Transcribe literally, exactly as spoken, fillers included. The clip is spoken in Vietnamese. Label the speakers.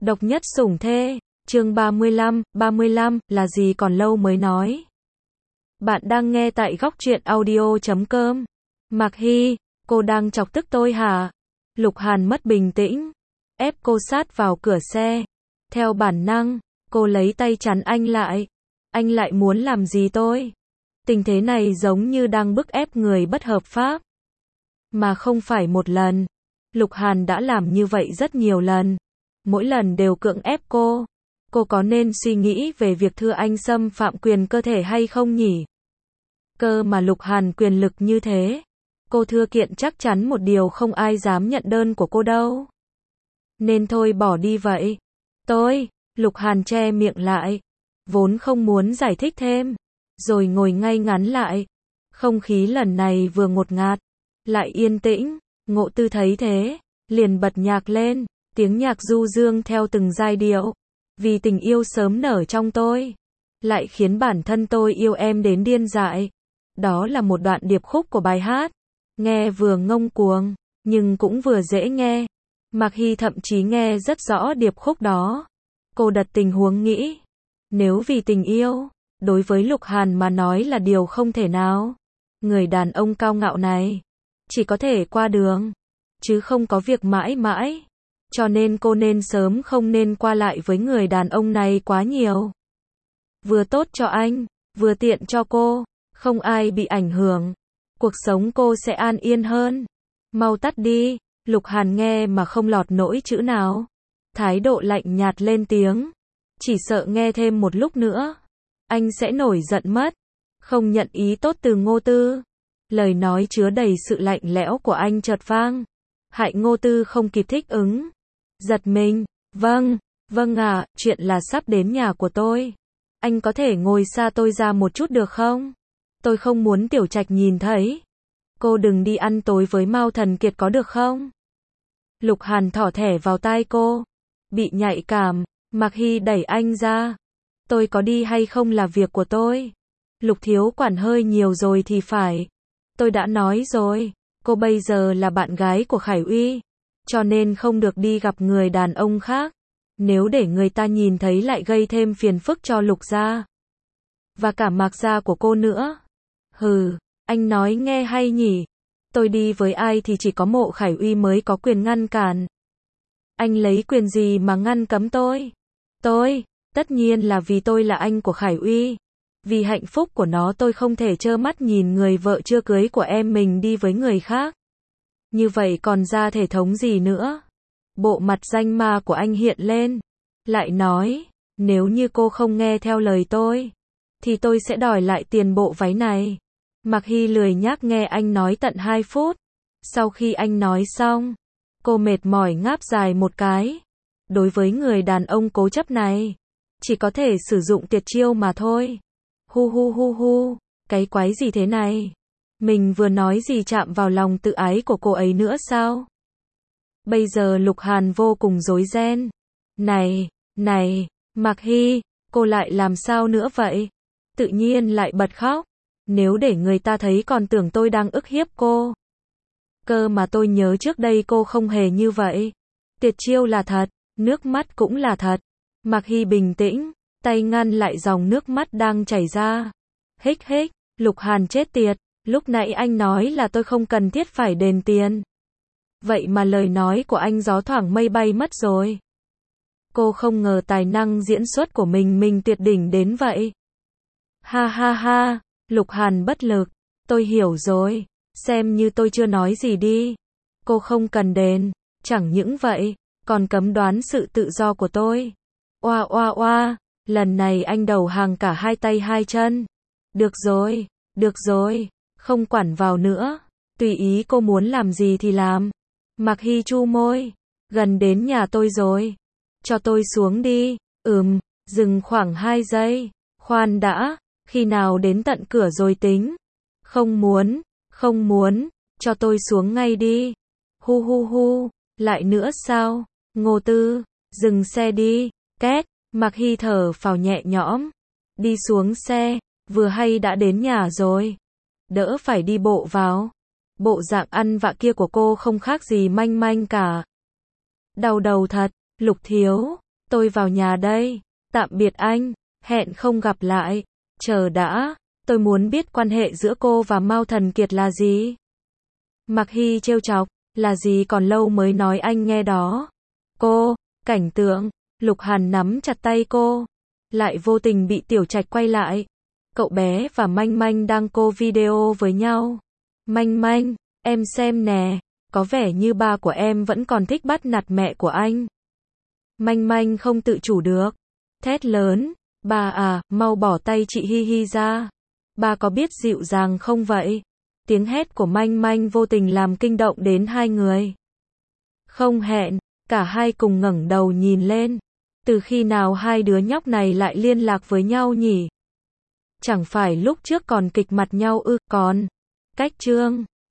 Speaker 1: Độc nhất sủng thê, chương ba mươi lăm, ba mươi lăm, là gì còn lâu mới nói. Bạn đang nghe tại góc truyện audio chấm com. Mạc Hy, cô đang chọc tức tôi hả? Lục Hàn mất bình tĩnh, ép cô sát vào cửa xe. Theo bản năng, cô lấy tay chắn anh lại. Anh lại muốn làm gì tôi? Tình thế này giống như đang bức ép người bất hợp pháp. Mà không phải một lần. Lục Hàn đã làm như vậy rất nhiều lần. Mỗi lần đều cưỡng ép cô. Cô có nên suy nghĩ về việc thưa anh xâm phạm quyền cơ thể hay không nhỉ? Cơ mà Lục Hàn quyền lực như thế. Cô thưa kiện chắc chắn một điều không ai dám nhận đơn của cô đâu. Nên thôi bỏ đi vậy. Tôi, Lục Hàn che miệng lại. Vốn không muốn giải thích thêm. Rồi ngồi ngay ngắn lại. Không khí lần này vừa ngột ngạt. Lại yên tĩnh. Ngộ Tư thấy thế. Liền bật nhạc lên. Tiếng nhạc du dương theo từng giai điệu. Vì tình yêu sớm nở trong tôi. Lại khiến bản thân tôi yêu em đến điên dại. Đó là một đoạn điệp khúc của bài hát. Nghe vừa ngông cuồng, nhưng cũng vừa dễ nghe. Mạc Hy thậm chí nghe rất rõ điệp khúc đó. Cô đặt tình huống nghĩ. Nếu vì tình yêu, đối với Lục Hàn mà nói là điều không thể nào. Người đàn ông cao ngạo này, chỉ có thể qua đường, chứ không có việc mãi mãi. Cho nên cô nên sớm không nên qua lại với người đàn ông này quá nhiều. Vừa tốt cho anh, vừa tiện cho cô, không ai bị ảnh hưởng. Cuộc sống cô sẽ an yên hơn. Mau tắt đi, Lục Hàn nghe mà không lọt nỗi chữ nào. Thái độ lạnh nhạt lên tiếng. Chỉ sợ nghe thêm một lúc nữa, anh sẽ nổi giận mất. Không nhận ý tốt từ Ngô Tư. Lời nói chứa đầy sự lạnh lẽo của anh chợt vang. Hại Ngô Tư không kịp thích ứng. Giật mình, vâng, vâng ạ, chuyện là sắp đến nhà của tôi. Anh có thể ngồi xa tôi ra một chút được không? Tôi không muốn Tiểu Trạch nhìn thấy. Cô đừng đi ăn tối với Mao Thần Kiệt có được không? Lục Hàn thỏ thẻ vào tai cô. Bị nhạy cảm, Mạc Hy đẩy anh ra. Tôi có đi hay không là việc của tôi. Lục thiếu quản hơi nhiều rồi thì phải. Tôi đã nói rồi, cô bây giờ là bạn gái của Khải Uy. Cho nên không được đi gặp người đàn ông khác. Nếu để người ta nhìn thấy lại gây thêm phiền phức cho Lục gia. Và cả Mạc gia của cô nữa. Hừ, anh nói nghe hay nhỉ. Tôi đi với ai thì chỉ có Mộ Khải Uy mới có quyền ngăn cản. Anh lấy quyền gì mà ngăn cấm tôi? Tôi, tất nhiên là vì tôi là anh của Khải Uy. Vì hạnh phúc của nó tôi không thể trơ mắt nhìn người vợ chưa cưới của em mình đi với người khác. Như vậy còn ra thể thống gì nữa? Bộ mặt danh ma của anh hiện lên. Lại nói, nếu như cô không nghe theo lời tôi, thì tôi sẽ đòi lại tiền bộ váy này. Mạc Hy lười nhác nghe anh nói tận hai phút. Sau khi anh nói xong, cô mệt mỏi ngáp dài một cái. Đối với người đàn ông cố chấp này, chỉ có thể sử dụng tuyệt chiêu mà thôi. Hu hu hu hu, cái quái gì thế này? Mình vừa nói gì chạm vào lòng tự ái của cô ấy nữa sao? Bây giờ Lục Hàn vô cùng rối ren. Này, này, Mạc Hy, cô lại làm sao nữa vậy? Tự nhiên lại bật khóc. Nếu để người ta thấy còn tưởng tôi đang ức hiếp cô. Cơ mà tôi nhớ trước đây cô không hề như vậy. Tuyệt chiêu là thật, nước mắt cũng là thật. Mạc Hy bình tĩnh, tay ngăn lại dòng nước mắt đang chảy ra. Hích hích, Lục Hàn chết tiệt, lúc nãy anh nói là tôi không cần thiết phải đền tiền. Vậy mà lời nói của anh gió thoảng mây bay mất rồi. Cô không ngờ tài năng diễn xuất của mình mình tuyệt đỉnh đến vậy. Ha ha ha, Lục Hàn bất lực. Tôi hiểu rồi, xem như tôi chưa nói gì đi. Cô không cần đền, chẳng những vậy, còn cấm đoán sự tự do của tôi. Oa oa oa, lần này anh đầu hàng cả hai tay hai chân. Được rồi, được rồi, không quản vào nữa. Tùy ý cô muốn làm gì thì làm. Mạc Hy chu môi, gần đến nhà tôi rồi. Cho tôi xuống đi. Ừm, dừng khoảng hai giây. Khoan đã, khi nào đến tận cửa rồi tính. Không muốn, không muốn, cho tôi xuống ngay đi. Hu hu hu, lại nữa sao? Ngô Tư, dừng xe đi. Két, Mạc Hy thở phào nhẹ nhõm. Đi xuống xe, vừa hay đã đến nhà rồi. Đỡ phải đi bộ vào. Bộ dạng ăn vạ kia của cô không khác gì manh manh cả. Đau đầu thật, Lục thiếu, tôi vào nhà đây. Tạm biệt anh, hẹn không gặp lại. Chờ đã, tôi muốn biết quan hệ giữa cô và Mao Thần Kiệt là gì? Mạc Hy trêu chọc, là gì còn lâu mới nói anh nghe đó. Cô, cảnh tượng, Lục Hàn nắm chặt tay cô, lại vô tình bị Tiểu Trạch quay lại. Cậu bé và Manh Manh đang cô video với nhau. Manh Manh, em xem nè, có vẻ như ba của em vẫn còn thích bắt nạt mẹ của anh. Manh Manh không tự chủ được, thét lớn, ba à, mau bỏ tay chị Hi Hi ra. Ba có biết dịu dàng không vậy? Tiếng hét của Manh Manh vô tình làm kinh động đến hai người. Không hẹn, cả hai cùng ngẩng đầu nhìn lên. Từ khi nào hai đứa nhóc này lại liên lạc với nhau nhỉ? Chẳng phải lúc trước còn kịch mặt nhau ư? Còn cách chương